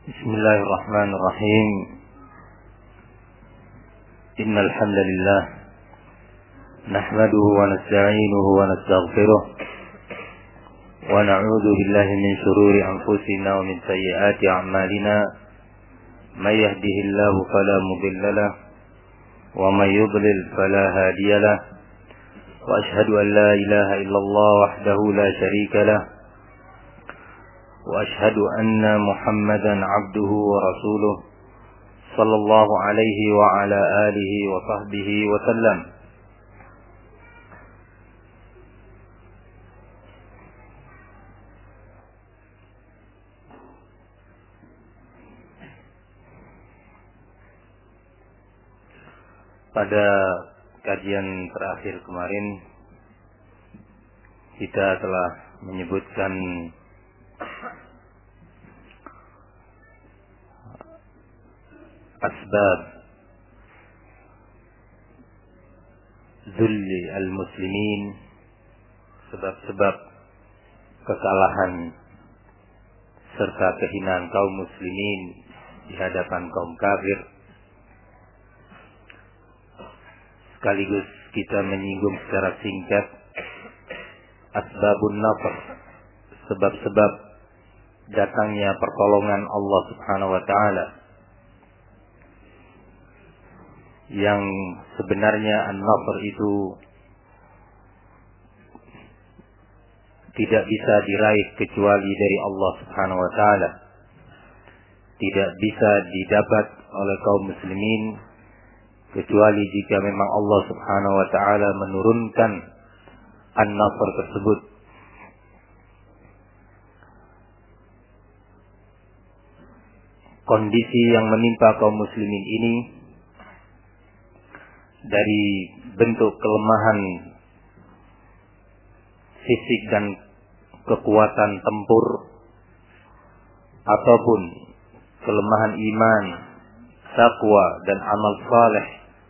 Bismillahirrahmanirrahim. Innal hamdalillah nahmaduhu wa nasta'inuhu wa nastaghfiruh wa na'udzu billahi min shururi anfusina wa min sayyiati a'malina. May yahdihillahu fala mudilla lahu wa may yudlil fala hadiya lahu. Wa ashhadu an la ilaha illallah wahdahu la syarika lahu. وأشهد أن محمدا عبده ورسوله صلى الله عليه وعلى آله وصحبه وسلم. Pada kajian terakhir kemarin kita telah menyebutkan asbab zulli al-muslimin, sebab-sebab kekalahan serta kehinaan kaum muslimin di hadapan kaum kafir. Sekaligus kita menyinggung secara singkat asbabun nasr, sebab-sebab datangnya pertolongan Allah Subhanahu wa taala, yang sebenarnya an-nasr itu tidak bisa diraih kecuali dari Allah Subhanahu wa taala. Tidak bisa didapat oleh kaum muslimin kecuali jika memang Allah Subhanahu wa taala menurunkan an-nasr tersebut. Kondisi yang menimpa kaum muslimin ini dari bentuk kelemahan fisik dan kekuatan tempur, ataupun kelemahan iman, taqwa dan amal saleh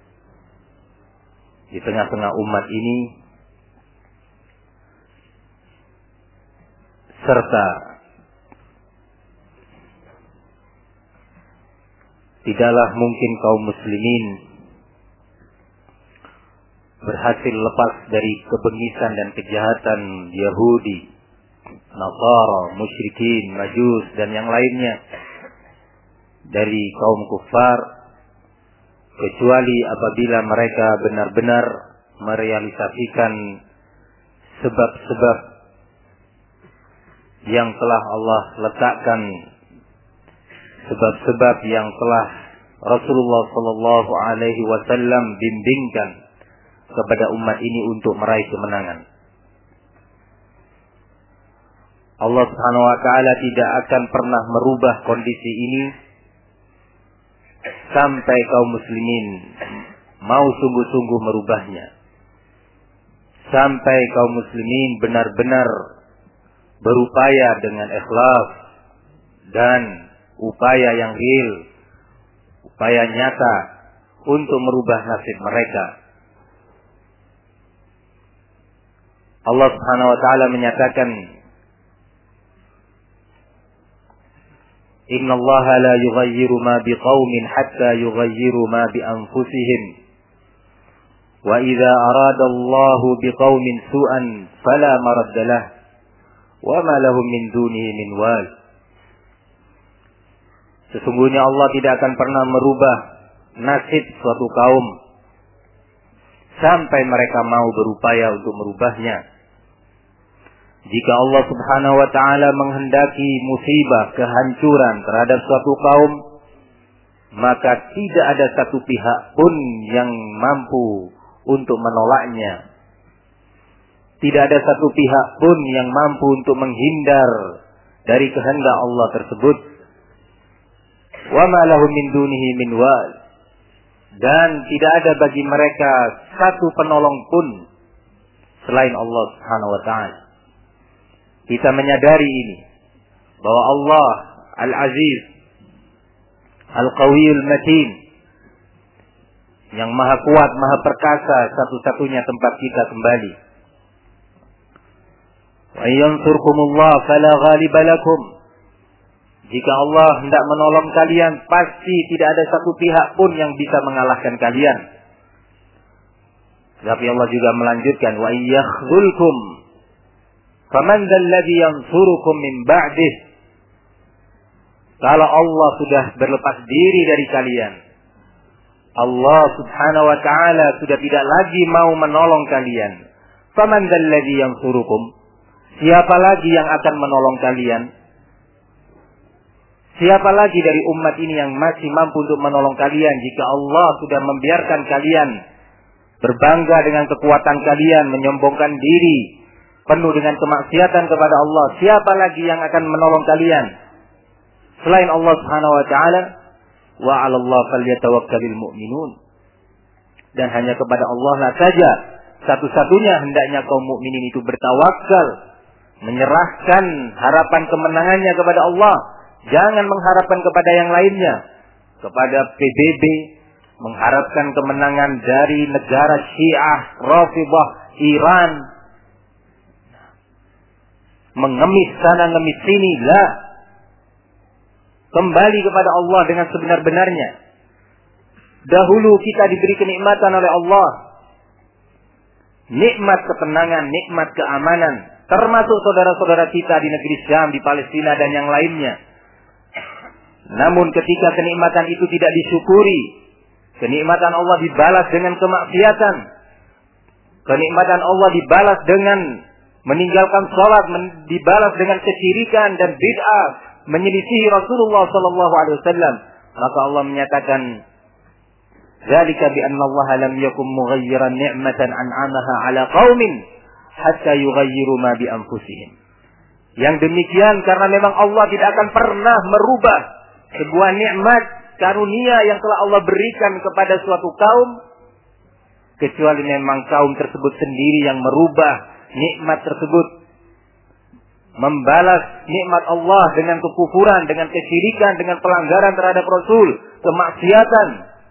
di tengah-tengah umat ini, serta tidaklah mungkin kaum muslimin berhasil lepas dari kebengisan dan kejahatan Yahudi, Nasara, musyrikin, Majus dan yang lainnya dari kaum kufar, kecuali apabila mereka benar-benar merealisasikan sebab-sebab yang telah Allah letakkan, sebab-sebab yang telah Rasulullah sallallahu alaihi wasallam bimbingkan kepada umat ini untuk meraih kemenangan. Allah Subhanahu wa taala tidak akan pernah merubah kondisi ini sampai kaum muslimin mau sungguh-sungguh merubahnya. Sampai kaum muslimin benar-benar berupaya dengan ikhlas dan upaya yang real, upaya nyata untuk merubah nasib mereka. Allah Subhanahu wa taala menyatakan, Inna Allah la yughayyiru ma biqaumin hatta yughayyiru ma bi anfusihim. Wa idza arada Allah biqaumin su'an fala maradda lah wa ma lahum min dunihi min wal. Sesungguhnya Allah tidak akan pernah merubah nasib suatu kaum sampai mereka mau berupaya untuk merubahnya. Jika Allah Subhanahu wa taala menghendaki musibah, kehancuran terhadap suatu kaum, maka tidak ada satu pihak pun yang mampu untuk menolaknya. Tidak ada satu pihak pun yang mampu untuk menghindar dari kehendak Allah tersebut. Wa ma lahum min dunihi min wal. Dan tidak ada bagi mereka satu penolong pun selain Allah Subhanahu wa taala. Kita menyadari ini, bahwa Allah Al-Aziz, Al-Qawiyul Matin, yang maha kuat, maha perkasa, satu-satunya tempat kita kembali. Wa yansurkumullah fala ghaliba lakum. Jika Allah hendak menolong kalian, pasti tidak ada satu pihak pun yang bisa mengalahkan kalian. Tapi Allah juga melanjutkan, wa iyakhzulkum faman dzalladzi yansurukum min ba'dih. Kalau Allah sudah berlepas diri dari kalian, Allah Subhanahu wa taala sudah tidak lagi mau menolong kalian. Faman dzalladzi yansurukum? Siapa lagi yang akan menolong kalian? Siapa lagi dari umat ini yang masih mampu untuk menolong kalian jika Allah sudah membiarkan kalian berbangga dengan kekuatan kalian, menyombongkan diri, penuh dengan kemaksiatan kepada Allah? Siapa lagi yang akan menolong kalian selain Allah Subhanahu wa taala? Wa 'ala Allah falyatawakkalul mu'minun. Dan hanya kepada Allah lah saja satu-satunya hendaknya kaum mukminin itu bertawakal, menyerahkan harapan kemenangannya kepada Allah. Jangan mengharapkan kepada yang lainnya, kepada PBB, mengharapkan kemenangan dari negara Syiah, Rafidhah, Iran, mengemis sana ngemis sini. Lah, kembali kepada Allah dengan sebenar-benarnya. Dahulu kita diberi kenikmatan oleh Allah, nikmat ketenangan, nikmat keamanan, termasuk saudara-saudara kita di negeri Syam, di Palestina dan yang lainnya. Namun ketika kenikmatan itu tidak disyukuri, kenikmatan Allah dibalas dengan kemaksiatan, kenikmatan Allah dibalas dengan meninggalkan salat, dibalas dengan kesyirikan dan bid'ah, menyelisihi Rasulullah sallallahu alaihi wasallam, maka Allah menyatakan, "Dzalika bi anna Allah lam yakum mughayyiran ni'matan an'amaha 'ala qaumin hatta yughayyiru ma bi anfusihim." Yang demikian karena memang Allah tidak akan pernah merubah sebuah nikmat karunia yang telah Allah berikan kepada suatu kaum, kecuali memang kaum tersebut sendiri yang merubah nikmat tersebut, membalas nikmat Allah dengan kekufuran, dengan kesyirikan, dengan pelanggaran terhadap Rasul, kemaksiatan.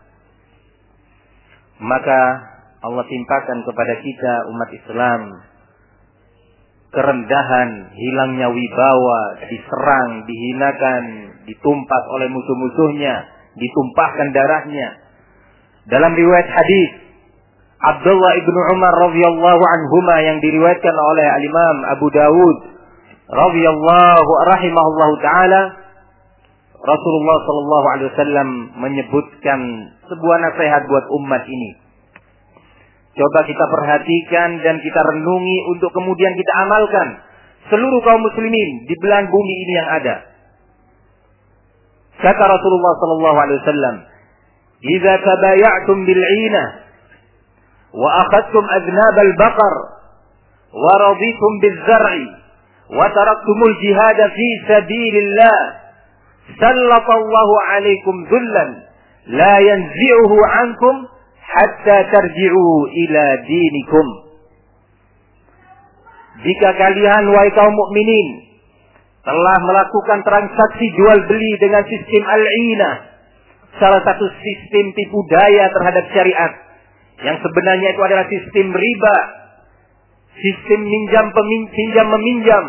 Maka Allah timpakan kepada kita umat Islam kerendahan, hilangnya wibawa, diserang, dihinakan, ditumpas oleh musuh-musuhnya, ditumpahkan darahnya. Dalam riwayat hadis Abdullah ibn Umar radhiyallahu anhuma yang diriwayatkan oleh Al-Imam Abu Dawud radhiyallahu rahimahullahu taala, Rasulullah sallallahu alaihi wasallam menyebutkan sebuah nasihat buat umat ini. Coba kita perhatikan dan kita renungi untuk kemudian kita amalkan. Seluruh kaum muslimin di belahan bumi ini yang ada. Kata Rasulullah sallallahu alaihi wasallam, "Idza tabaya'tum bil 'ina wa akhadtum adnab al-baqar wa raditum biz-zar'i wa taraktumul jihad fi sabilillah, sallallahu 'alaikum dhullan la yanzi'uhu 'ankum hatta tarji'u ila dinikum." Jika kalian wahai kaum mukminin telah melakukan transaksi jual beli dengan sistem al-'inah, salah satu sistem tipu daya terhadap syariat, yang sebenarnya itu adalah sistem riba, sistem pinjam meminjam,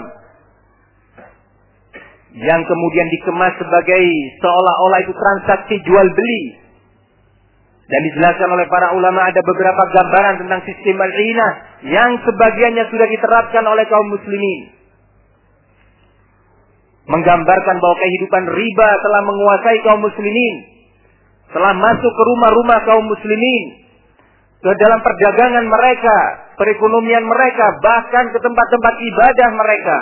yang kemudian dikemas sebagai seolah-olah itu transaksi jual beli. Dan dijelaskan oleh para ulama ada beberapa gambaran tentang sistem al-'inah yang sebagiannya sudah diterapkan oleh kaum muslimin. Menggambarkan bahwa kehidupan riba telah menguasai kaum muslimin, telah masuk ke rumah-rumah kaum muslimin, ke dalam perdagangan mereka, perekonomian mereka, bahkan ke tempat-tempat ibadah mereka.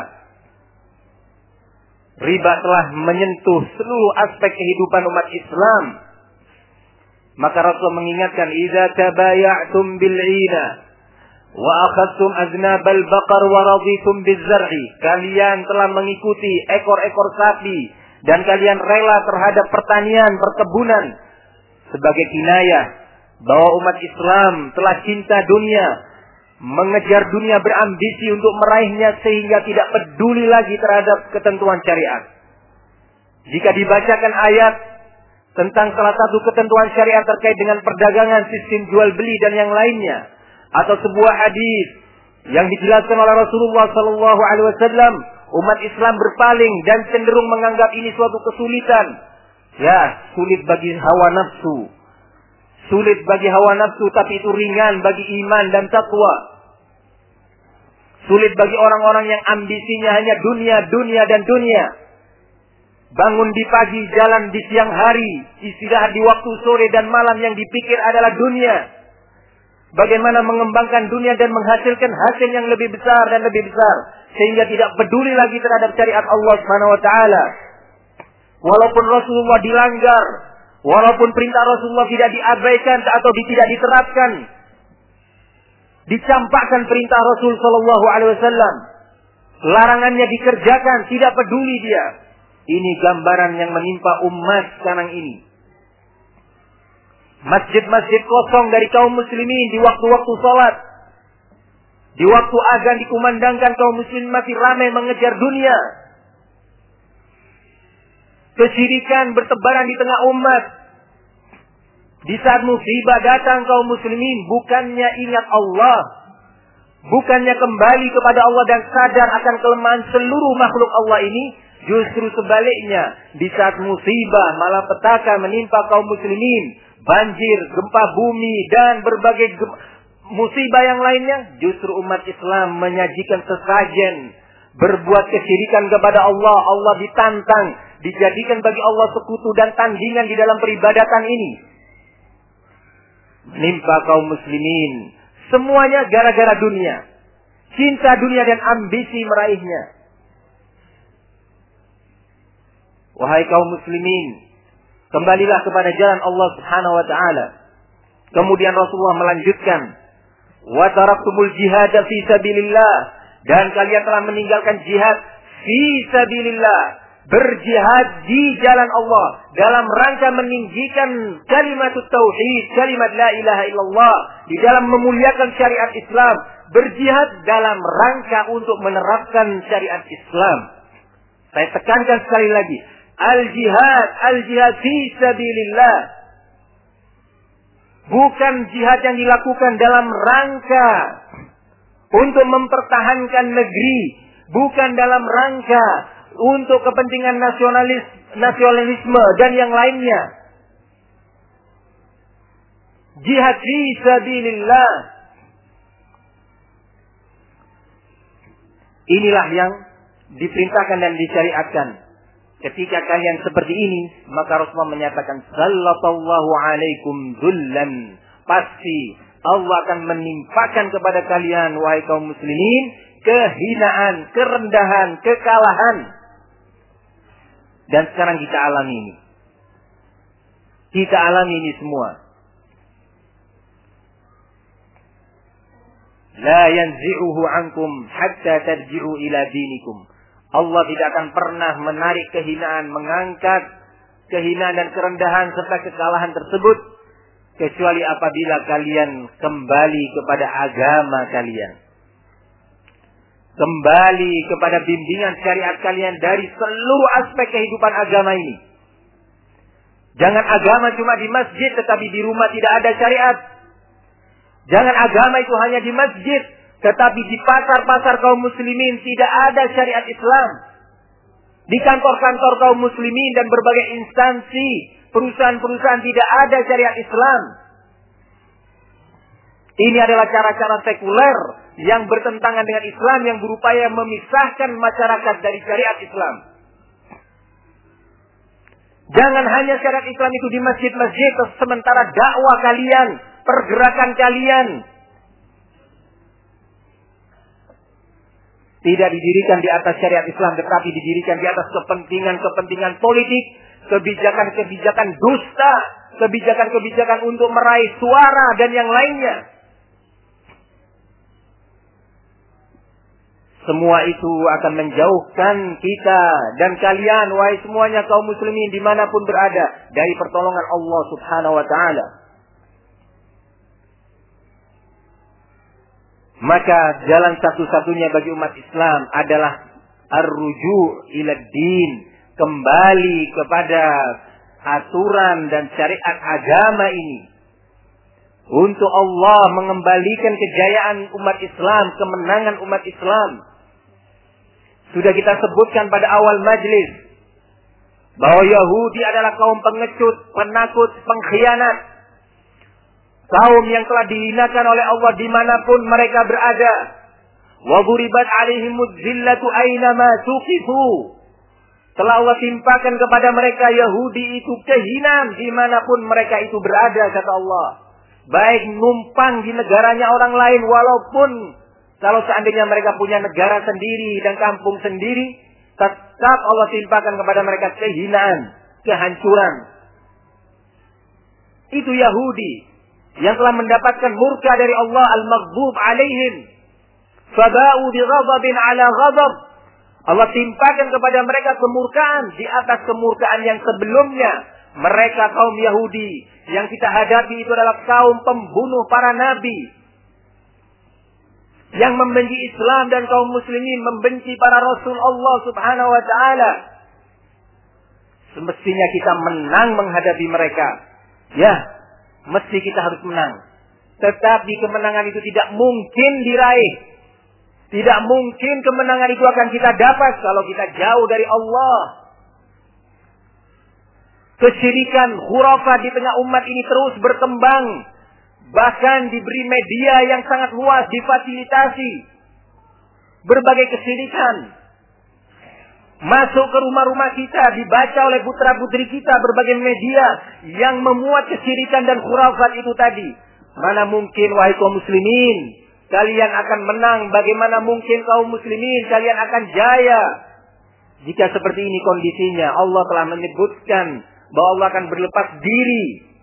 Riba telah menyentuh seluruh aspek kehidupan umat Islam. Maka Rasul mengingatkan, "Idza tabaya'tum bil 'ina wa akhadtum aznabal baqar wa raditum biz-zar'i." Kalian telah mengikuti ekor-ekor sapi dan kalian rela terhadap pertanian, perkebunan, sebagai kinayah bahwa umat Islam telah cinta dunia, mengejar dunia, berambisi untuk meraihnya sehingga tidak peduli lagi terhadap ketentuan syariat. Jika dibacakan ayat tentang salah satu ketentuan syariat terkait dengan perdagangan, sistem jual beli dan yang lainnya, atau sebuah hadis yang dijelaskan oleh Rasulullah sallallahu alaihi wasallam Umat Islam berpaling dan cenderung menganggap ini suatu kesulitan. Ya, sulit bagi hawa nafsu. Sulit bagi hawa nafsu, tapi itu ringan bagi iman dan takwa. Sulit bagi orang-orang yang ambisinya hanya dunia, dunia, dan dunia. Bangun di pagi, jalan di siang hari, istirahat di waktu sore dan malam, yang dipikir adalah dunia. Bagaimana mengembangkan dunia dan menghasilkan hasil yang lebih besar dan lebih besar, sehingga tidak peduli lagi terhadap syariat Allah Subhanahu wa taala. Walaupun Rasulullah dilanggar, walaupun perintah Rasulullah tidak diabaikan atau tidak diterapkan, dicampakkan perintah Rasul sallallahu alaihi wasallam, larangannya dikerjakan, tidak peduli dia. Ini gambaran yang menimpa umat sekarang ini. Masjid-masjid kosong dari kaum muslimin di waktu-waktu salat. Di waktu azan dikumandangkan, kaum muslimin masih ramai mengejar dunia. Kesyirikan bertebaran di tengah umat. Di saat musibah datang, kaum muslimin bukannya ingat Allah, bukannya kembali kepada Allah dan sadar akan kelemahan seluruh makhluk Allah ini, justru sebaliknya, di saat musibah malapetaka menimpa kaum muslimin, banjir, gempa bumi, dan berbagai musibah yang lainnya, justru umat Islam menyajikan sesajen, berbuat kesyirikan kepada Allah. Allah ditantang, dijadikan bagi Allah sekutu dan tandingan di dalam peribadatan ini. Menimpa kaum muslimin, semuanya gara-gara dunia. Cinta dunia dan ambisi meraihnya. Wahai kaum muslimin, kembalilah kepada jalan Allah Subhanahu wa taala. Kemudian Rasulullah melanjutkan, wa taraktumul jihad fi sabilillah, dan kalian telah meninggalkan jihad fi sabilillah, berjihad di jalan Allah dalam rangka meninggikan kalimat tauhid, kalimat la ilaha illallah, di dalam memuliakan syariat Islam, berjihad dalam rangka untuk menerapkan syariat Islam. Saya tekankan sekali lagi, al-jihad fi sabilillah, bukan jihad yang dilakukan dalam rangka untuk mempertahankan negeri, bukan dalam rangka untuk kepentingan nasionalisme dan yang lainnya. Jihad fi sabilillah, inilah yang diperintahkan dan disyariatkan. Ketika kalian seperti ini, maka Rasulullah menyatakan, sallallahu alaikum dzullan, pasti Allah akan menimpakan kepada kalian, wahai kaum muslimin, kehinaan, kerendahan, kekalahan. Dan sekarang kita alami ini. Kita alami ini semua. La yanzi'uhu ankum hatta tarji'u ila dinikum. Allah tidak akan pernah menarik kehinaan, mengangkat kehinaan dan kerendahan serta kekalahan tersebut, kecuali apabila kalian kembali kepada agama kalian. Kembali kepada bimbingan syariat kalian dari seluruh aspek kehidupan agama ini. Jangan agama cuma di masjid, tetapi di rumah tidak ada syariat. Jangan agama itu hanya di masjid, tetapi di pasar-pasar kaum muslimin tidak ada syariat Islam. Di kantor-kantor kaum muslimin dan berbagai instansi, perusahaan-perusahaan tidak ada syariat Islam. Ini adalah cara-cara sekuler yang bertentangan dengan Islam, yang berupaya memisahkan masyarakat dari syariat Islam. Jangan hanya syariat Islam itu di masjid-masjid, sementara dakwah kalian, pergerakan kalian tidak didirikan di atas syariat Islam, tetapi didirikan di atas kepentingan-kepentingan politik, kebijakan-kebijakan dusta, kebijakan-kebijakan untuk meraih suara dan yang lainnya. Semua itu akan menjauhkan kita dan kalian, wahai semuanya kaum muslimin dimanapun berada, dari pertolongan Allah Subhanahu wa ta'ala. Maka jalan satu-satunya bagi umat Islam adalah ar-ruju' ila din, kembali kepada aturan dan syariat agama ini, untuk Allah mengembalikan kejayaan umat Islam, kemenangan umat Islam. Sudah kita sebutkan pada awal majlis bahwa Yahudi adalah kaum pengecut, penakut, pengkhianat. Kaum yang telah dihinakan oleh Allah dimanapun mereka berada. Wa duribat alaihimuz zillatu aynama tuqifu. Telah Allah timpakan kepada mereka Yahudi itu kehinaan dimanapun mereka itu berada, kata Allah. Baik numpang di negaranya orang lain, walaupun kalau seandainya mereka punya negara sendiri dan kampung sendiri, tetap Allah timpakan kepada mereka kehinaan, kehancuran. Itu Yahudi yang telah mendapatkan murka dari Allah, al-maghdub alaihim. Faba'u bi ghadabin ala ghadab. Allah timpakan kepada mereka kemurkaan di atas kemurkaan yang sebelumnya. Mereka kaum Yahudi yang kita hadapi itu adalah kaum pembunuh para nabi, yang membenci Islam, dan kaum muslimin membenci para rasul Allah subhanahu wa ta'ala. Semestinya kita menang menghadapi mereka. Ya, mesti kita harus menang. Tetapi kemenangan itu tidak mungkin diraih. Tidak mungkin kemenangan itu akan kita dapat kalau kita jauh dari Allah. Kesyirikan, khurafat di tengah umat ini terus berkembang. Bahkan diberi media yang sangat luas, difasilitasi. Berbagai kesyirikan masuk ke rumah-rumah kita, dibaca oleh putra-putri kita, berbagai media yang memuat kesyirikan dan khurafat itu tadi. Mana mungkin wahai kaum muslimin kalian akan menang? Bagaimana mungkin kaum muslimin kalian akan jaya? Jika seperti ini kondisinya, Allah telah menyebutkan bahwa Allah akan berlepas diri.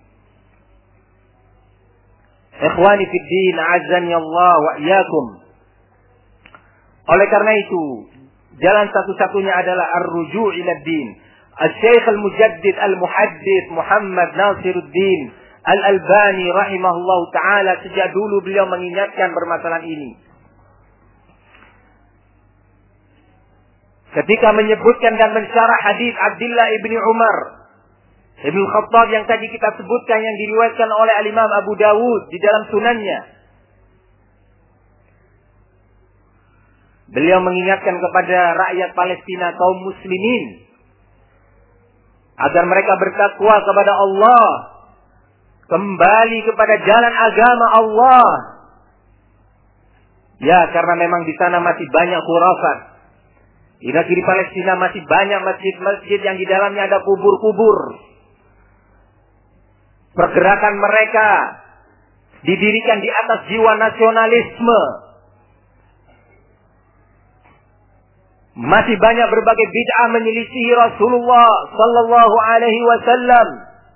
Ikhwani fid din, a'azzani Allah wa iyyakum. Oleh karena itu, jalan satu-satunya adalah ar-ruju' ila din. Al-Syekh Al-Mujaddid Al-Muhaddits Muhammad Nasiruddin Al-Albani rahimahullah ta'ala sejak dulu beliau mengingatkan permasalahan ini. Ketika menyebutkan dan mensyarah hadis Abdullah ibni Umar Ibn Khattab yang tadi kita sebutkan, yang diriwayatkan oleh Al-Imam Abu Dawud di dalam sunannya, beliau mengingatkan kepada rakyat Palestina, kaum muslimin, agar mereka bertakwa kepada Allah, kembali kepada jalan agama Allah. Ya, karena memang di sana masih banyak khurafat. Di negeri Palestina masih banyak masjid-masjid yang di dalamnya ada kubur-kubur. Pergerakan mereka didirikan di atas jiwa nasionalisme. Masih banyak berbagai bid'ah menyelisihi Rasulullah sallallahu alaihi wasallam.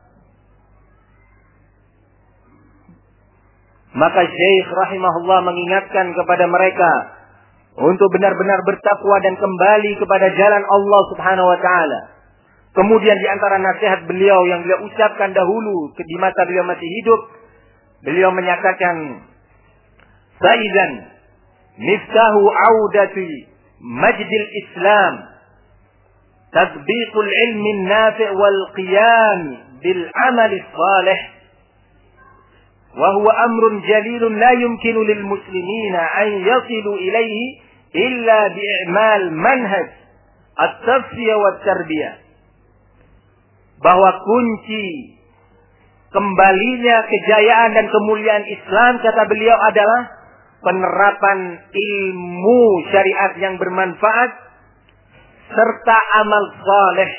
Maka Syekh rahimahullah mengingatkan kepada mereka untuk benar-benar bertakwa dan kembali kepada jalan Allah subhanahu wa ta'ala. Kemudian di antara nasihat beliau yang beliau ucapkan dahulu di masa beliau masih hidup, beliau menyatakan, "Faidan miftahu audati majdil Islam tatbiqul ilmi nafi' wal qiyam bil amal salih. وهو أمر جليل لا يمكن للمسلمين أن يصلوا إليه إلا بإعمال منهج التفسير والتربية." Bahwa kunci kembalinya kejayaan dan kemuliaan Islam, kata beliau, adalah penerapan ilmu syariat yang bermanfaat serta amal saleh.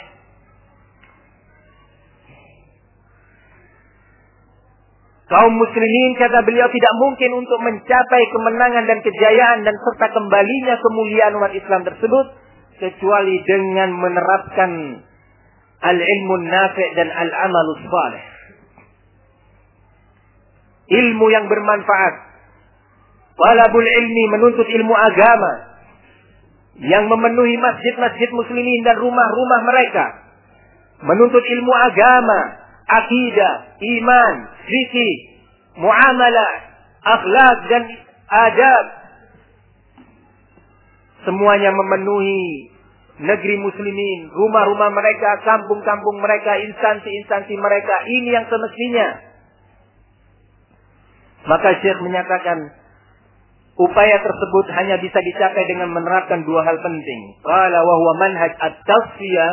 Kaum muslimin, kata beliau, tidak mungkin untuk mencapai kemenangan dan kejayaan dan serta kembalinya kemuliaan umat Islam tersebut kecuali dengan menerapkan al-ilmu nafi' dan al-amalus salih. Ilmu yang bermanfaat. Talabul ilmi, menuntut ilmu agama yang memenuhi masjid-masjid muslimin dan rumah-rumah mereka. Menuntut ilmu agama, akidah, iman, fikih, muamalah, akhlak dan adab. Semuanya memenuhi negeri muslimin, rumah-rumah mereka, kampung-kampung mereka, instansi-instansi mereka. Ini yang semestinya. Maka Syekh menyatakan, upaya tersebut hanya bisa dicapai dengan menerapkan dua hal penting. Qala wa huwa manhaj at-tasfiyah,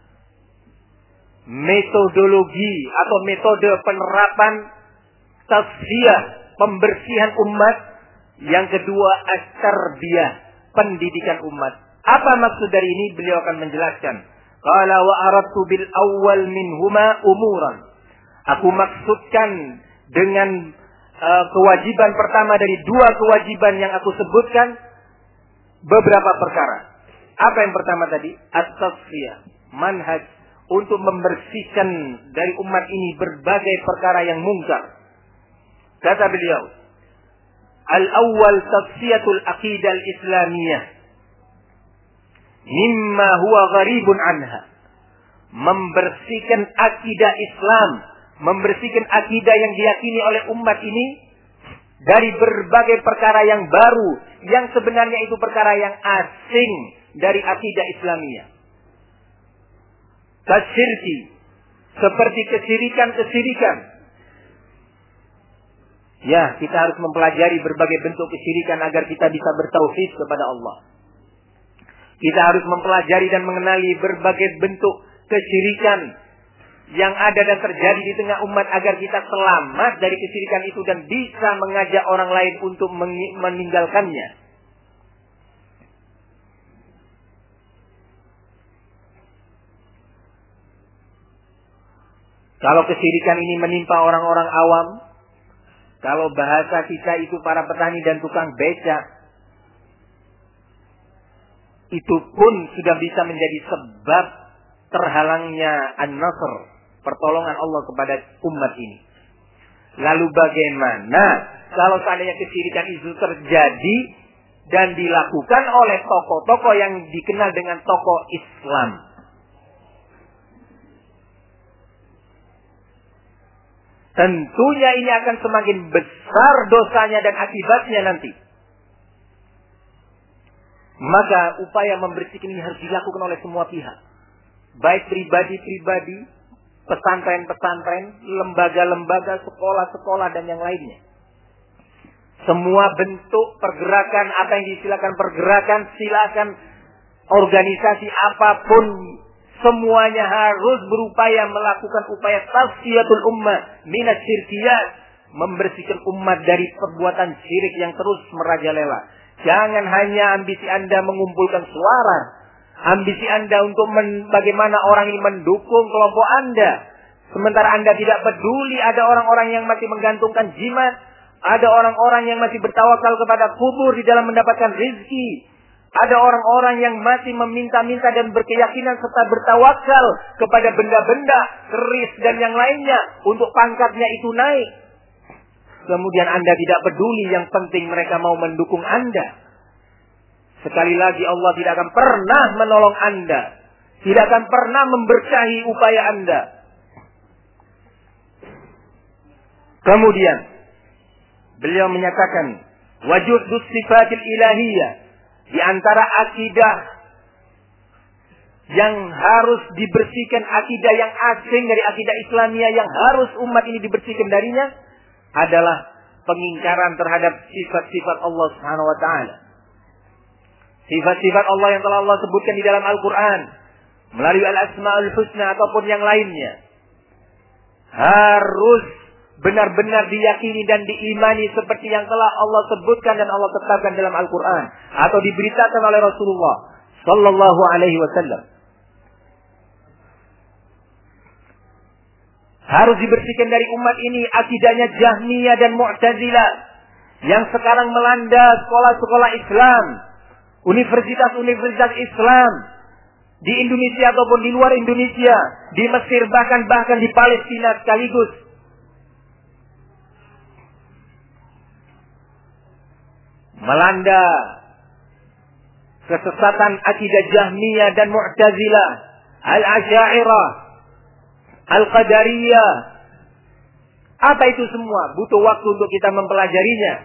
metodologi atau metode penerapan tasfiyah, pembersihan umat. Yang kedua, at-tarbiyah, pendidikan umat. Apa maksud dari ini? Beliau akan menjelaskan. Qala wa aradtu bil awwal minhuma umuran. Aku maksudkan dengan kewajiban pertama dari dua kewajiban yang aku sebutkan beberapa perkara. Apa yang pertama tadi? At-tasfiyah, manhaj untuk membersihkan dari umat ini berbagai perkara yang mungkar. Kata beliau, al-awwal tasfiyatul aqidah al-islamiyah mimma huwa gharibun anha. Membersihkan akidah Islam, membersihkan akidah yang diyakini oleh umat ini dari berbagai perkara yang baru, yang sebenarnya itu perkara yang asing dari akidah Islamiyah. Kasyirki, seperti kesyirikan-kesyirikan. Ya, kita harus mempelajari berbagai bentuk kesyirikan agar kita bisa bertauhid kepada Allah. Kita harus mempelajari dan mengenali berbagai bentuk kesyirikan yang ada dan terjadi di tengah umat agar kita selamat dari kesyirikan itu dan bisa mengajak orang lain untuk meninggalkannya. Kalau kesyirikan ini menimpa orang-orang awam, kalau bahasa kita itu para petani dan tukang becak, itu pun sudah bisa menjadi sebab terhalangnya an-nasr, pertolongan Allah kepada umat ini. Lalu bagaimana kalau seandainya kesyirikan itu terjadi dan dilakukan oleh tokoh-tokoh yang dikenal dengan tokoh Islam? Tentunya ini akan semakin besar dosanya dan akibatnya nanti. Maka upaya membersihkan ini harus dilakukan oleh semua pihak. Baik pribadi-pribadi, pesantren-pesantren, lembaga-lembaga, sekolah-sekolah, dan yang lainnya. Semua bentuk pergerakan, apa yang disilakan pergerakan, silakan organisasi apapun, semuanya harus berupaya melakukan upaya tasfiyatul ummah minat syirkiyat, membersihkan umat dari perbuatan syirik yang terus merajalela. Jangan hanya ambisi Anda mengumpulkan suara, ambisi Anda untuk bagaimana orang ini mendukung kelompok Anda, sementara Anda tidak peduli ada orang-orang yang masih menggantungkan jimat, ada orang-orang yang masih bertawakal kepada kubur di dalam mendapatkan rezeki, ada orang-orang yang masih meminta-minta dan berkeyakinan serta bertawakal kepada benda-benda, keris dan yang lainnya untuk pangkatnya itu naik. Kemudian Anda tidak peduli, yang penting mereka mau mendukung Anda. Sekali lagi, Allah tidak akan pernah menolong Anda, tidak akan pernah memberkahi upaya Anda. Kemudian beliau menyatakan wujudus sifatil ilahiyah, di antara akidah yang harus dibersihkan, akidah yang asing dari akidah Islamiyah yang harus umat ini dibersihkan darinya adalah pengingkaran terhadap sifat-sifat Allah Subhanahu wa taala. Sifat-sifat Allah yang telah Allah sebutkan di dalam Al-Qur'an melalui Al-Asmaul Husna ataupun yang lainnya harus benar-benar diyakini dan diimani seperti yang telah Allah sebutkan dan Allah tetapkan dalam Al-Qur'an atau diberitakan oleh Rasulullah sallallahu alaihi wasallam. Harus dibersihkan dari umat ini akidahnya Jahmiyah dan Mu'tazilah yang sekarang melanda sekolah-sekolah Islam, universitas-universitas Islam di Indonesia ataupun di luar Indonesia, di Mesir bahkan di Palestina sekaligus. Melanda kesesatan akidah Jahmiyah dan Mu'tazilah, Al-Asy'ariyah, Al-Qadariyah. Apa itu semua? Butuh waktu untuk kita mempelajarinya.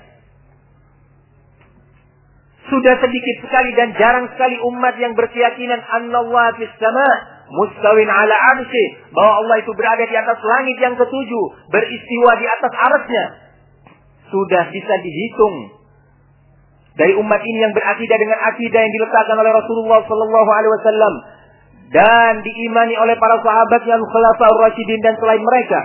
Sudah sedikit sekali dan jarang sekali umat yang berkeyakinan annallaha fis sama' mustawin ala arsy, bahwa Allah itu berada di atas langit yang ketujuh, beristiwa di atas arsy-Nya. Sudah bisa dihitung dari umat ini yang berakidah dengan akidah yang diletakkan oleh Rasulullah sallallahu alaihi wasallam dan diimani oleh para sahabatnya al-khulafaur rasyidin dan selain mereka.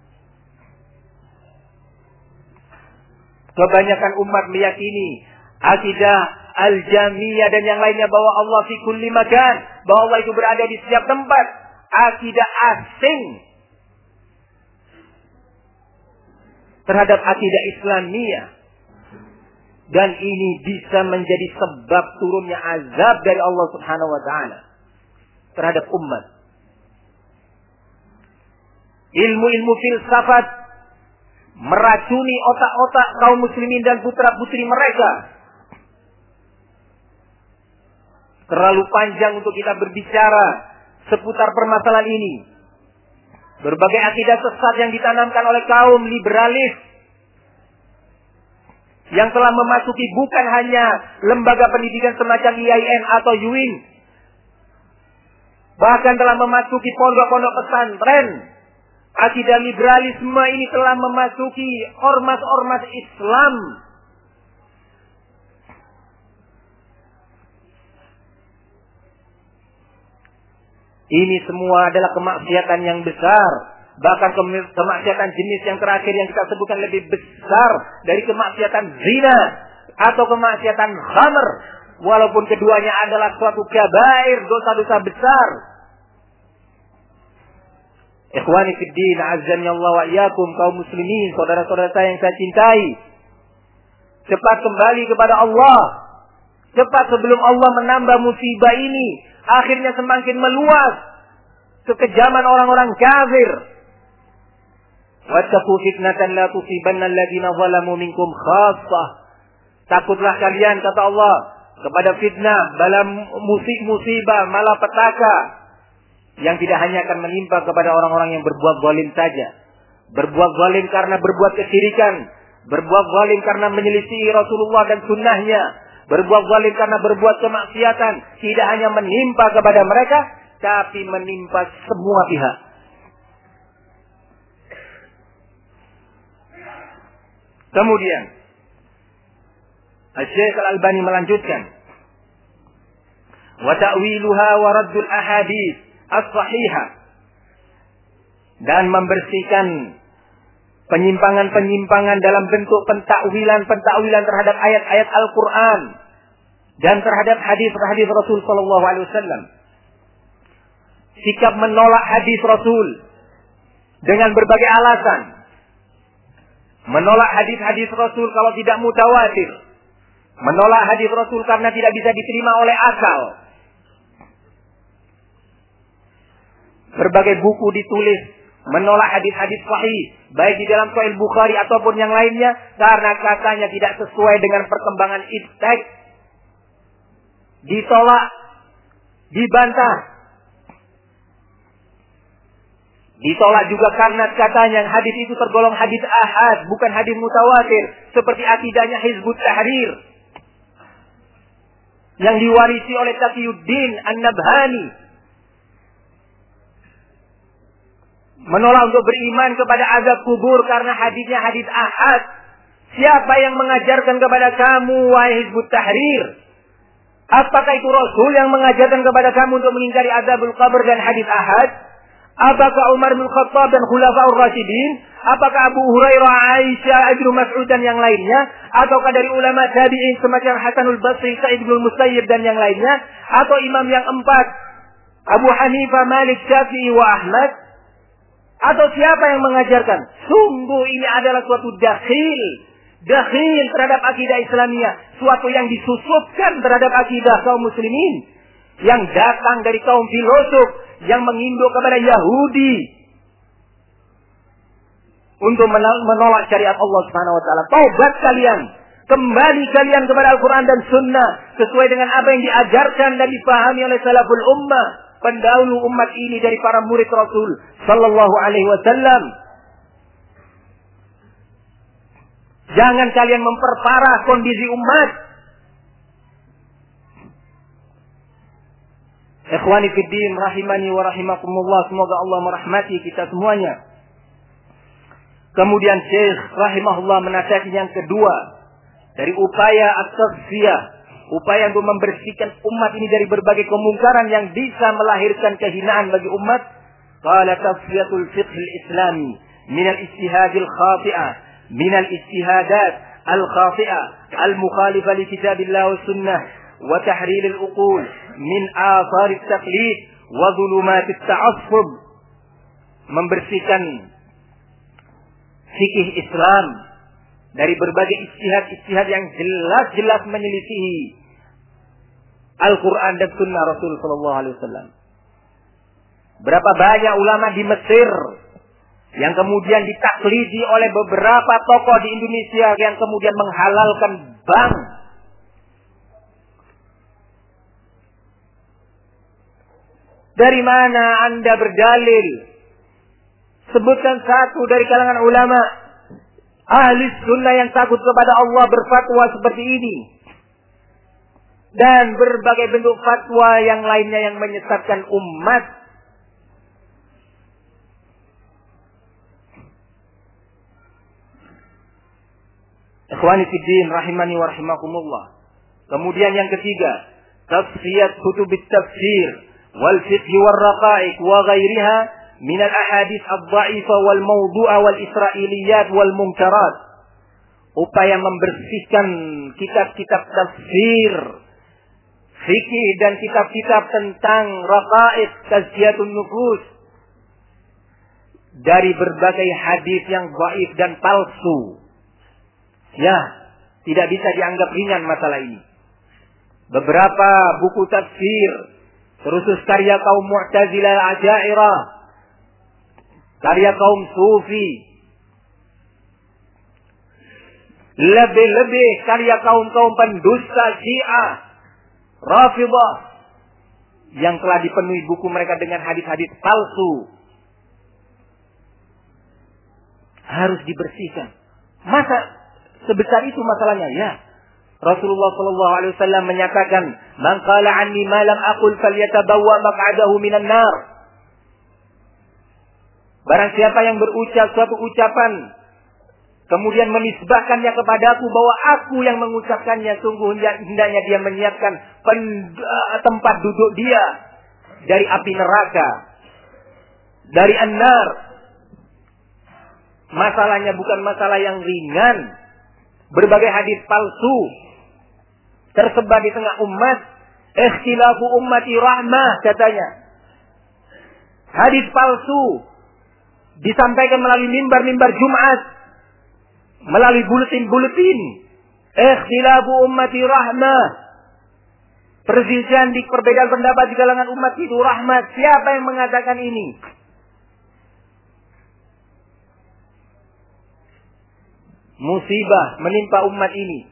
Kebanyakan umat meyakini akidah al-jamiyah dan yang lainnya bahwa Allah fi kulli makan, bahwa Allah itu berada di setiap tempat. Akidah asing terhadap akidah Islamiyah. Dan ini bisa menjadi sebab turunnya azab dari Allah Subhanahu wa taala terhadap umat. Ilmu-ilmu filsafat meracuni otak-otak kaum muslimin dan putra-putri mereka. Terlalu panjang untuk kita berbicara seputar permasalahan ini. Berbagai akidah sesat yang ditanamkan oleh kaum liberalis yang telah memasuki bukan hanya lembaga pendidikan semacam IAIN atau UIN, bahkan telah memasuki pondok-pondok pesantren. Akidah liberalisme ini telah memasuki ormas-ormas Islam. Ini semua adalah kemaksiatan yang besar. Bahkan kemaksiatan jenis yang terakhir yang kita sebutkan lebih besar dari kemaksiatan zina atau kemaksiatan khamr. Walaupun keduanya adalah suatu kabair, dosa-dosa besar. Ikhwani fiddin, azzani Allah wa iyyakum, kaum muslimin, saudara-saudara saya yang saya cintai. Cepat kembali kepada Allah. Cepat sebelum Allah menambah musibah ini. Akhirnya semakin meluas kekejaman orang-orang kafir. Wattaqu fitnatan la tusibanna alladziina zalamu minkum khassah. Takutlah kalian, kata Allah, kepada fitnah, bala musibah, malapetaka yang tidak hanya akan menimpa kepada orang-orang yang berbuat zalim saja. Berbuat zalim karena berbuat kesyirikan, berbuat zalim karena menyelisihi Rasulullah dan sunnahnya, berbuat zalim karena berbuat kemaksiatan, tidak hanya menimpa kepada mereka, tapi menimpa semua pihak. Kemudian Syekh Al-Albani melanjutkan, wa ta'wiluha wa raddul ahadits as-sahihah, dan membersihkan penyimpangan-penyimpangan dalam bentuk pentakwilan terhadap ayat-ayat Al-Quran dan terhadap hadis-hadis Rasul sallallahu alaihi wasallam. Sikap menolak hadis Rasul dengan berbagai alasan. Menolak hadis-hadis Rasul kalau tidak mutawatir. Menolak hadis Rasul karena tidak bisa diterima oleh akal. Berbagai buku ditulis menolak hadis-hadis sahih, baik di dalam Sahih Bukhari ataupun yang lainnya, karena katanya tidak sesuai dengan perkembangan ijtihad. Ditolak, dibantah. Ditolak juga karena katanya hadis itu tergolong hadis ahad, bukan hadis mutawatir, seperti akidahnya Hizbut Tahrir yang diwarisi oleh Taqiyuddin An-Nabhani. Menolak untuk beriman kepada azab kubur karena hadisnya hadis ahad. Siapa yang mengajarkan kepada kamu, wahai Hizbut Tahrir? Apakah itu Rasul yang mengajarkan kepada kamu untuk mengingkari azabul qabr dan hadis ahad? Apakah Umar bin Khattab dan Khulafaur Rasyidin? Apakah Abu Hurairah, Aisyah, Ibnu Mas'ud dan yang lainnya? Ataukah dari ulama tabi'in semacam Hasanul Basri, Sa'id bin Musayyib dan yang lainnya? Atau imam yang empat, Abu Hanifah, Malik, Syafi'i wa Ahmad? Atau siapa yang mengajarkan? Sungguh ini adalah suatu dakhil terhadap akidah Islamiyah, suatu yang disusupkan terhadap akidah kaum muslimin, yang datang dari kaum filosof yang menginduk kepada Yahudi untuk menolak syariat Allah Subhanahu wa taala. Taubat kalian, kembali kalian kepada Al-Qur'an dan Sunnah sesuai dengan apa yang diajarkan dan dipahami oleh salaful ummah, pendahulu umat ini dari para murid Rasul sallallahu alaihi wasallam. Jangan kalian memperparah kondisi umat. Ikhwani fiddin, rahimani wa rahimakumullah, semoga Allah merahmati kita semuanya. Kemudian Syekh rahimahullah menasihati yang kedua dari upaya at-tasfiyah, upaya untuk membersihkan umat ini dari berbagai kemungkaran yang bisa melahirkan kehinaan bagi umat. Qala tasfiyatul fiqh al-islami min al-ijtihad al-khati'ah, min al-ijtihadat al-khati'ah al-mukhalifah li kitabillah wa sunnah wa tahrir al-uqul min athar at-taqlid wa dhulumat at-ta'assub. Membersihkan fikih Islam dari berbagai ijtihad yang jelas-jelas menyelisihi Al-Quran dan Sunnah Rasul Sallallahu Alaihi Wasallam. Berapa banyak ulama di Mesir yang kemudian ditaklidi oleh beberapa tokoh di Indonesia yang kemudian menghalalkan bank. Dari mana Anda berdalil? Sebutkan satu dari kalangan ulama ahli sunnah yang takut kepada Allah berfatwa seperti ini. Dan berbagai bentuk fatwa yang lainnya yang menyesatkan umat. Ikhwani fiddin rahimani wa rahimakumullah. Kemudian yang ketiga, tafsiyat kutubit tafsir wal fiqh wal raqaiq wa ghairiha min al ahadits ad-dha'ifa wal mawdu'a wal israiliyat wal munkarat. Upaya membersihkan kitab-kitab tafsir, fikih dan kitab-kitab tentang raqaiq, tazkiyatun nufus dari berbagai hadis yang dhaif dan palsu. Ya, tidak bisa dianggap ringan masalah ini. Beberapa buku tafsir, terusus karya kaum Mu'tazilah Asy'ariyah, karya kaum Sufi, lebih-lebih karya kaum-kaum pendusta Syiah, Rafidhah, yang telah dipenuhi buku mereka dengan hadis-hadis palsu, harus dibersihkan. Masa sebesar itu masalahnya? Ya. Rasulullah sallallahu alaihi wasallam menyatakan, "Man qala anni ma lam aqul falyatabawwa maq'adahu minan nar." Barang siapa yang berucap suatu ucapan kemudian menisbahkannya kepadaku bahwa aku yang mengucapkannya, sungguh hendaknya dia menyiapkan tempat duduk dia dari api neraka, dari an-nar. Masalahnya bukan masalah yang ringan. Berbagai hadis palsu tersebar di tengah umat. Ikhtilafu ummati rahmah katanya. Hadis palsu disampaikan melalui mimbar-mimbar Jumat, melalui buletin-buletin. Ikhtilafu ummati rahmah. Perselisihan di perbedaan pendapat di kalangan umat itu rahmat. Siapa yang mengatakan ini? Musibah menimpa umat ini.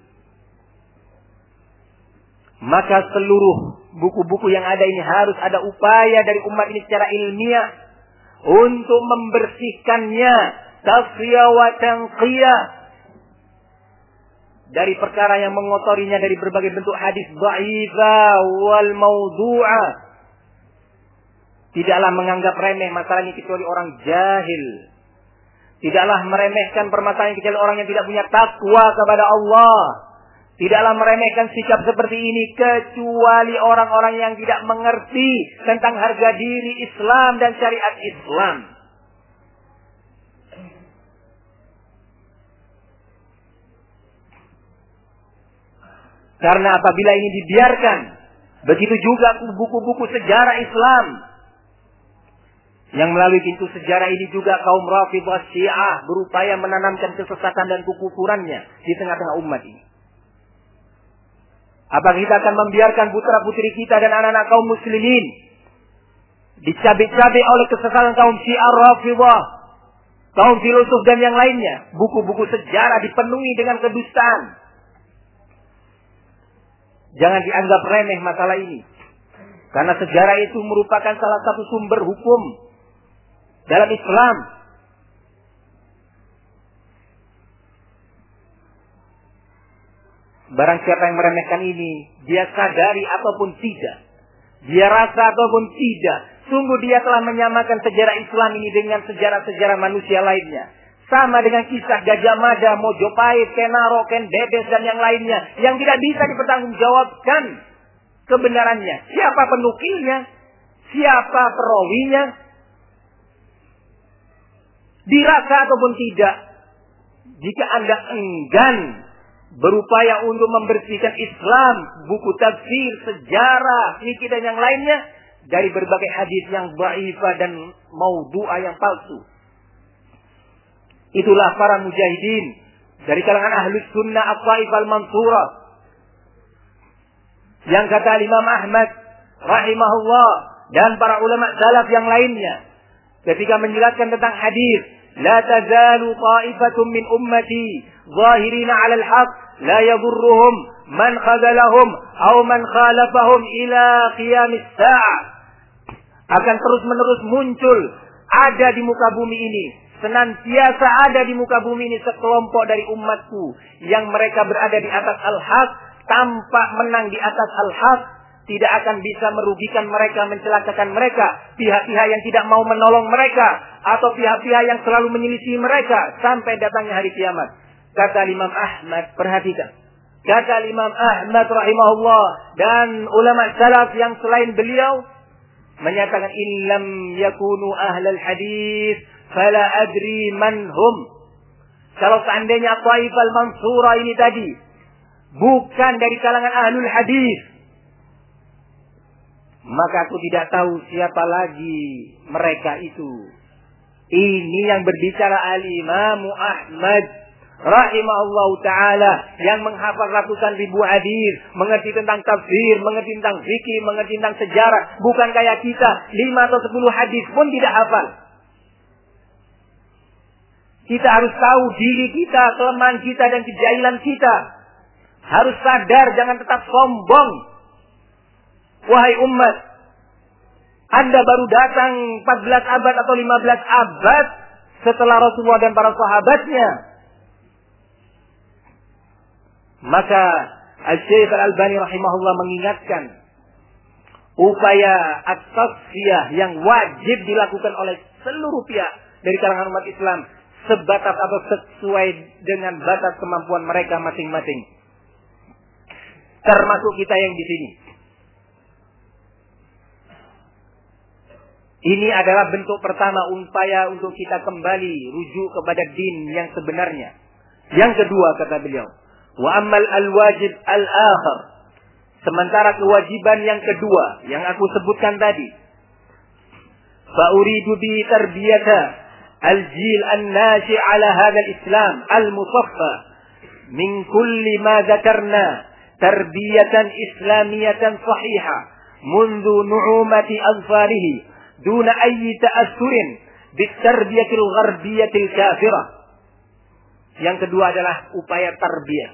Maka seluruh buku-buku yang ada ini harus ada upaya dari umat ini secara ilmiah untuk membersihkannya, tasfiyah wa tanqiyah, dari perkara yang mengotorinya dari berbagai bentuk hadis dhaifah wal mawdu'ah. Tidaklah menganggap remeh masalah ini kecuali orang jahil. Tidaklah meremehkan permasalahan kecuali orang yang tidak punya takwa kepada Allah. Tidaklah meremehkan sikap seperti ini kecuali orang-orang yang tidak mengerti tentang harga diri Islam dan syariat Islam. Karena apabila ini dibiarkan, begitu juga buku-buku sejarah Islam, yang melalui pintu sejarah ini juga kaum Rafidhah Syiah berupaya menanamkan kesesatan dan kekufurannya di tengah-tengah umat ini. Apakah kita akan membiarkan putra-putri kita dan anak-anak kaum muslimin dicabik-cabik oleh kesesatan kaum Syiah Rafidhah, kaum filosof dan yang lainnya? Buku-buku sejarah dipenuhi dengan kedustaan. Jangan dianggap remeh masalah ini. Karena sejarah itu merupakan salah satu sumber hukum dalam Islam. Barang siapa yang meremehkan ini, dia sadari ataupun tidak, dia rasa ataupun tidak, sungguh dia telah menyamakan sejarah Islam ini dengan sejarah-sejarah manusia lainnya. Sama dengan kisah Gajah Mada, Mojopahit, Kenaro, Ken Dedes, dan yang lainnya. Yang tidak bisa dipertanggungjawabkan kebenarannya. Siapa penukilnya? Siapa perawinya? Dirasa ataupun tidak. Jika Anda enggan berupaya untuk membersihkan Islam, buku tafsir, sejarah, fikih dan yang lainnya dari berbagai hadis yang dhaifah dan maudhu'ah yang palsu. Itulah para mujahidin dari kalangan Ahlus Sunnah At-Taifah Al-Mansurah. Yang kata Imam Ahmad rahimahullah dan para ulama salaf yang lainnya ketika menjelaskan tentang hadis, la tazalu ta'ifatun min ummati zahirina 'alal haqq la yadurruhum man khadalahum aw man khalafahum ila qiyamis sa'ah. Akan terus-menerus muncul, ada di muka bumi ini, senantiasa ada di muka bumi ini sekelompok dari umatku yang mereka berada di atas al-haq, tanpa menang di atas al-haq, tidak akan bisa merugikan mereka, mencelakakan mereka, pihak-pihak yang tidak mau menolong mereka, atau pihak-pihak yang selalu menyelisih mereka sampai datangnya hari kiamat. Kata Imam Ahmad, perhatikan. Kata Imam Ahmad rahimahullah dan ulama salaf yang selain beliau menyatakan, illam yakunu ahlal hadis fala adri man hum. Kalau seandainya Taifah Al-Mansurah ini tadi bukan dari kalangan ahlul hadis, maka aku tidak tahu siapa lagi mereka itu. Ini yang berbicara Al-Imam Ahmad rahimahullah ta'ala, yang menghafal ratusan ribu hadis, mengerti tentang tafsir, mengerti tentang fikih, mengerti tentang sejarah. Bukan kayak kita, 5 atau 10 hadis pun tidak hafal. Kita harus tahu diri kita, kelemahan kita dan kejahilan kita. Harus sadar, jangan tetap sombong. Wahai umat, Anda baru datang 14 abad atau 15 abad setelah Rasulullah dan para sahabatnya. Maka Al-Syeikh Al-Albani rahimahullah mengingatkan upaya at-tasfiyah yang wajib dilakukan oleh seluruh pihak dari kalangan umat Islam sebatas atau sesuai dengan batas kemampuan mereka masing-masing. Termasuk kita yang di sini. Ini adalah bentuk pertama upaya untuk kita kembali rujuk kepada din yang sebenarnya. Yang kedua kata beliau, wa ammal al-wajib al-akhar. Sementara kewajiban yang kedua yang aku sebutkan tadi, fa uridu bi tarbiyata al-jil an-nashi' ala hadha al-islam al-musaffa min kulli ma dzakarna tarbiyatan islamiyatan sahihah منذ نعومة أظفاره دون أي تأثر بالتربية الغربية الكافرة. Yang kedua adalah upaya tarbiyah,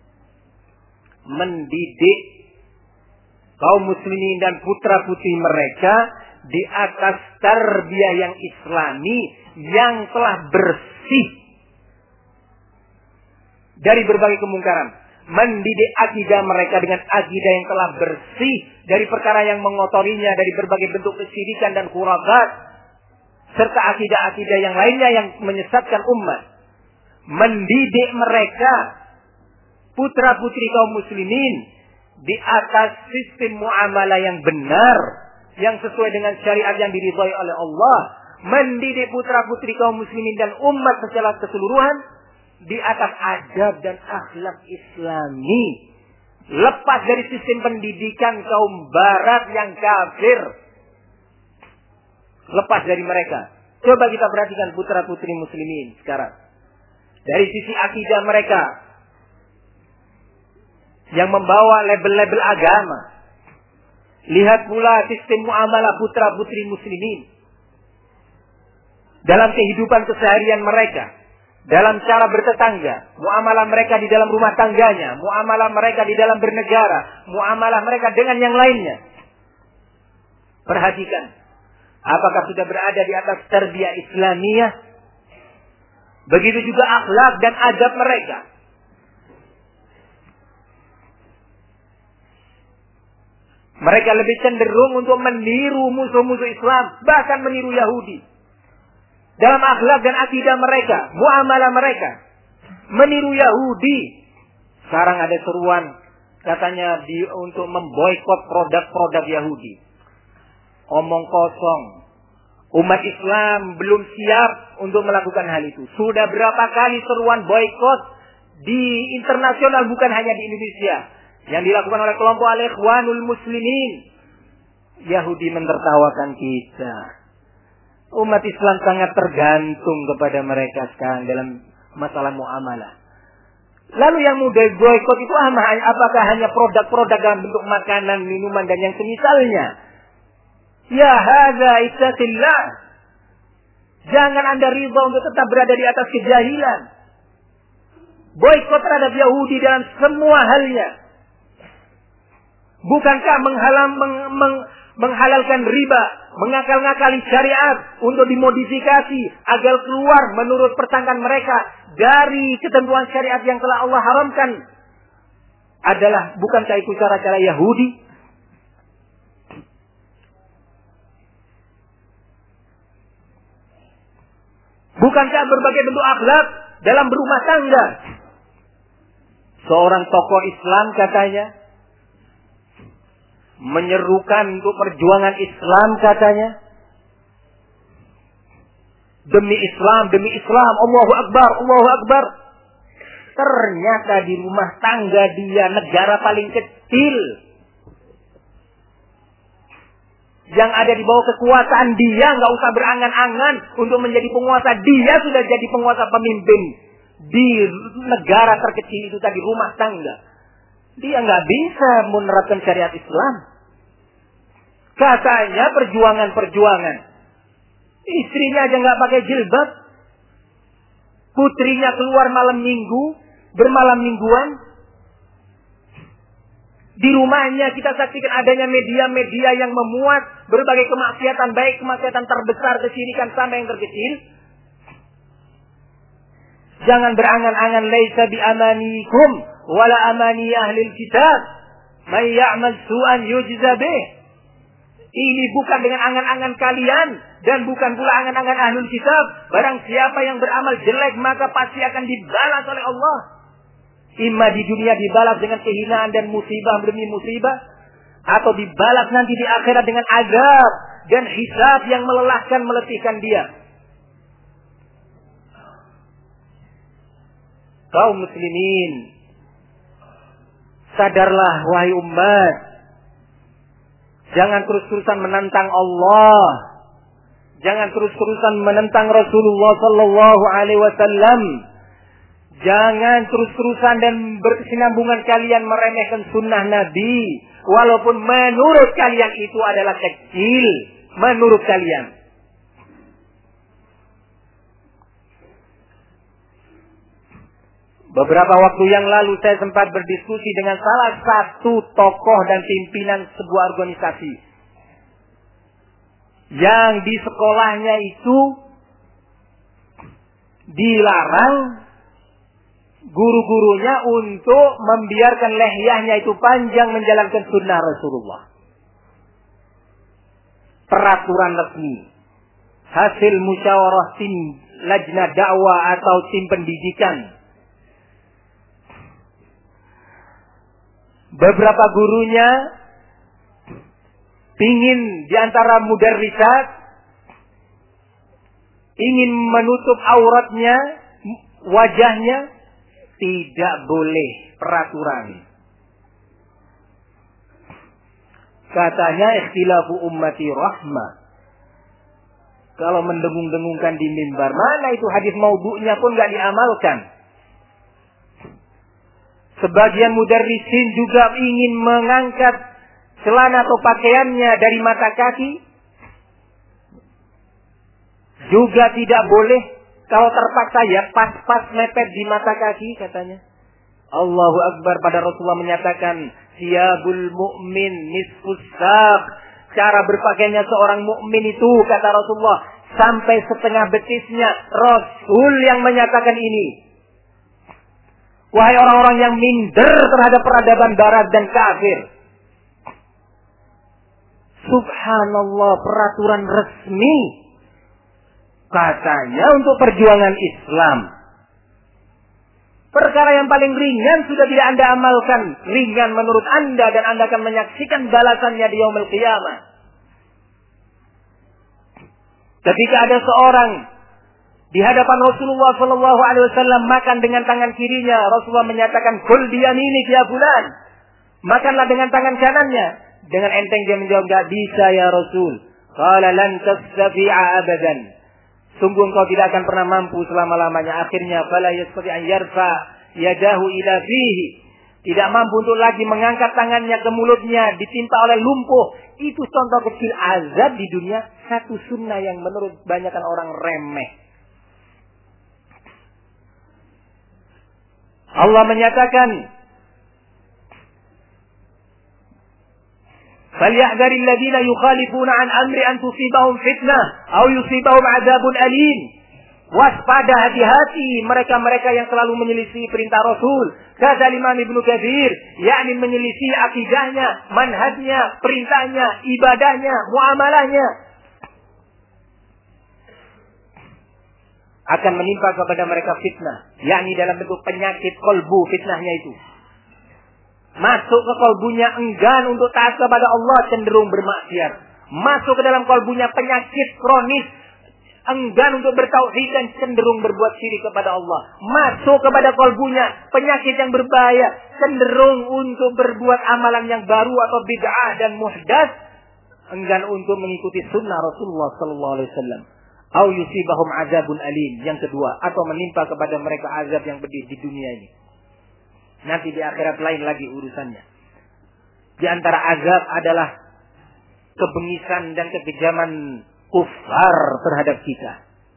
mendidik kaum muslimin dan putra-putri mereka di atas tarbiyah yang islami yang telah bersih dari berbagai kemungkaran. Mendidik akidah mereka dengan akidah yang telah bersih dari perkara yang mengotorinya, dari berbagai bentuk kesyirikan dan khurafat, serta akidah-akidah yang lainnya yang menyesatkan umat. Mendidik mereka, putra-putri kaum muslimin, di atas sistem muamalah yang benar, yang sesuai dengan syariat yang diridhai oleh Allah. Mendidik putra-putri kaum muslimin dan umat secara keseluruhan di atas adab dan akhlak islami. Lepas dari sistem pendidikan kaum barat yang kafir. Lepas dari mereka. Coba kita perhatikan putra-putri muslimin sekarang. Dari sisi akidah mereka yang membawa label-label agama. Lihat pula sistem muamalah putra-putri muslimin dalam kehidupan keseharian mereka, dalam cara bertetangga, muamalah mereka di dalam rumah tangganya, muamalah mereka di dalam bernegara, muamalah mereka dengan yang lainnya. Perhatikan, apakah sudah berada di atas tarbiyah Islamiyah? Begitu juga akhlak dan adab mereka. Mereka lebih cenderung untuk meniru musuh-musuh Islam, bahkan meniru Yahudi. dalam akhlak dan akidah mereka, muamalah mereka. Meniru Yahudi. Sekarang ada seruan katanya untuk memboikot produk-produk Yahudi. Omong kosong. Umat Islam belum siap untuk melakukan hal itu. Sudah berapa kali seruan boikot di internasional, bukan hanya di Indonesia, yang dilakukan oleh kelompok Al-Ikhwanul Muslimin. Yahudi menertawakan kita. Umat Islam sangat tergantung kepada mereka sekarang dalam masalah muamalah. Lalu yang mudah boikot itu apakah hanya produk-produk dalam bentuk makanan, minuman, dan yang semisalnya? Ya hadza ittaqillah. Jangan Anda ridha untuk tetap berada di atas kejahilan. Boikot terhadap Yahudi dalam semua halnya. Bukankah menghalalkan riba, mengakal-ngakali syariat untuk dimodifikasi agar keluar menurut persangkaan mereka dari ketentuan syariat yang telah Allah haramkan? Bukankah itu cara-cara Yahudi? Bukankah berbagai bentuk akhlak dalam berumah tangga? Seorang tokoh Islam katanya menyerukan untuk perjuangan Islam katanya. Demi Islam, Allahu Akbar, Allahu Akbar. Ternyata di rumah tangga dia negara paling kecil yang ada di bawah kekuasaan dia, nggak usah berangan-angan untuk menjadi penguasa. Dia sudah jadi penguasa, pemimpin di negara terkecil itu tadi, rumah tangga. Dia nggak bisa menerapkan syariat Islam. Katanya perjuangan. Istrinya aja nggak pakai jilbab. Putrinya keluar malam minggu, bermalam mingguan. Di rumahnya kita saksikan adanya media-media yang memuat berbagai kemaksiatan, baik kemaksiatan terbesar, kesyirikan sampai yang terkecil. Jangan berangan-angan, laisa bi amanikum wala amani ahlil kitab, may ya'mal su'an yujza bih. Ini bukan dengan angan-angan kalian dan bukan pula angan-angan ahlul kitab. Barang siapa yang beramal jelek maka pasti akan dibalas oleh Allah. Imma di dunia dibalas dengan kehinaan dan musibah demi musibah, atau dibalas nanti di akhirat dengan azab dan hisab yang melelahkan, meletihkan dia. Kaum muslimin, sadarlah wahai umat. Jangan terus-terusan menantang Allah. Jangan terus-terusan menentang Rasulullah sallallahu alaihi wasallam. Jangan terus-terusan dan berkesinambungan kalian meremehkan sunnah Nabi. Walaupun menurut kalian itu adalah kecil. Menurut kalian. Beberapa waktu yang lalu saya sempat berdiskusi dengan salah satu tokoh dan pimpinan sebuah organisasi. Yang di sekolahnya itu dilarang guru-gurunya untuk membiarkan lehyahnya itu panjang menjalankan sunnah Rasulullah. Peraturan resmi, hasil musyawarah tim lajnah dakwah atau tim pendidikan. Beberapa gurunya ingin diantara mudarrisat ingin menutup auratnya, wajahnya. Tidak boleh, peraturan. Katanya ikhtilafu ummati rahmah. Kalau mendengung-dengungkan di mimbar, mana itu hadis maudhu'nya pun nggak diamalkan. Sebagian mudarrisin juga ingin mengangkat celana atau pakaiannya dari mata kaki. Juga tidak boleh. Kalau terpaksa ya pas-pas mepet di mata kaki katanya. Allahu Akbar. Pada Rasulullah menyatakan siyabul mu'min nisfus saq. Cara berpakaiannya seorang mukmin itu kata Rasulullah sampai setengah betisnya. Rasul yang menyatakan ini. Wahai orang-orang yang minder terhadap peradaban barat dan kafir. Subhanallah, peraturan resmi. Katanya untuk perjuangan Islam. Perkara yang paling ringan sudah tidak Anda amalkan. Ringan menurut Anda dan Anda akan menyaksikan balasannya di yaumul qiyamah. Ketika ada seorang di hadapan Rasulullah SAW makan dengan tangan kirinya, Rasulullah menyatakan, "Kul biyaminik ya fulan." Makanlah dengan tangan kanannya. Dengan enteng dia menjawab, "Enggak bisa ya Rasul." Qala lan tastafi'a abadan. Sungguh engkau tidak akan pernah mampu selama-lamanya. Akhirnya fala yastati an yarfa yadahu ila fihi. Tidak mampu untuk lagi mengangkat tangannya ke mulutnya, ditimpa oleh lumpuh. Itu contoh kecil azab di dunia. Satu sunnah yang menurut banyakan orang remeh. Allah menyatakan, فَلْيَحْذَرِ الَّذِينَ يُخَالِفُونَ عَنْ أَمْرِ أَنْ تُصِيبَهُمْ فِتْنَةٌ أَوْ يُصِيبَهُمْ عَذَابٌ أَلِيمٌ. Waspada, hati-hati mereka-mereka yang selalu menyelisih perintah Rasul. Kata Imam Ibnu Katsir, yakni menyelisih akidahnya, manhajnya, perintahnya, ibadahnya, muamalahnya. Akan menimpa kepada mereka fitnah, yakni dalam bentuk penyakit kolbu fitnahnya itu. Masuk ke kolbunya enggan untuk taat kepada Allah, cenderung bermaksiat. Masuk ke dalam kolbunya penyakit kronis, enggan untuk bertauhid dan cenderung berbuat syirik kepada Allah. Masuk kepada kolbunya penyakit yang berbahaya, cenderung untuk berbuat amalan yang baru atau bid'ah dan muhdats, enggan untuk mengikuti sunnah Rasulullah SAW. Au yusibahum azabun alim. Yang kedua, atau menimpa kepada mereka azab yang pedih di dunia ini. Nanti di akhirat lain lagi urusannya. Di antara azab adalah kebengisan dan kekejaman kufar terhadap kita.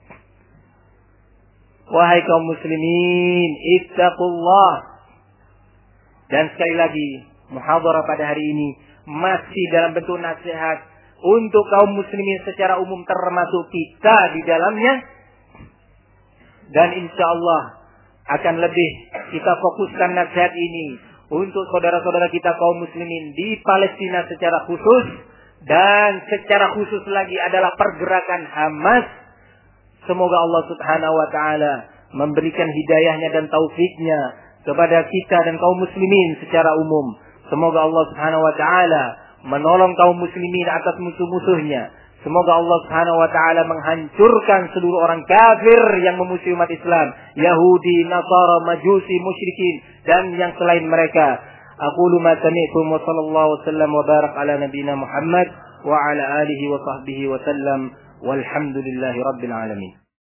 Wahai kaum muslimin, ittaqullah. Dan sekali lagi, muhadharah pada hari ini masih dalam bentuk nasihat untuk kaum muslimin secara umum, termasuk kita di dalamnya. Dan insya Allah akan lebih kita fokuskan nasihat ini untuk saudara-saudara kita kaum muslimin di Palestina secara khusus, dan secara khusus lagi adalah pergerakan Hamas. Semoga Allah Subhanahu wa taala memberikan hidayahnya dan taufiknya kepada kita dan kaum muslimin secara umum. Semoga Allah Subhanahu wa taala menolong kaum muslimin atas musuh-musuhnya. Semoga Allah Subhanahu wa taala menghancurkan seluruh orang kafir yang memusuhi umat Islam, Yahudi, Nasara, Majusi, musyrikin dan yang selain mereka. Aqulu ma sami'tum wa sallallahu wasallam wa barak ala nabiyyina Muhammad wa ala alihi wa sahbihi wa sallam walhamdulillahi rabbil alamin.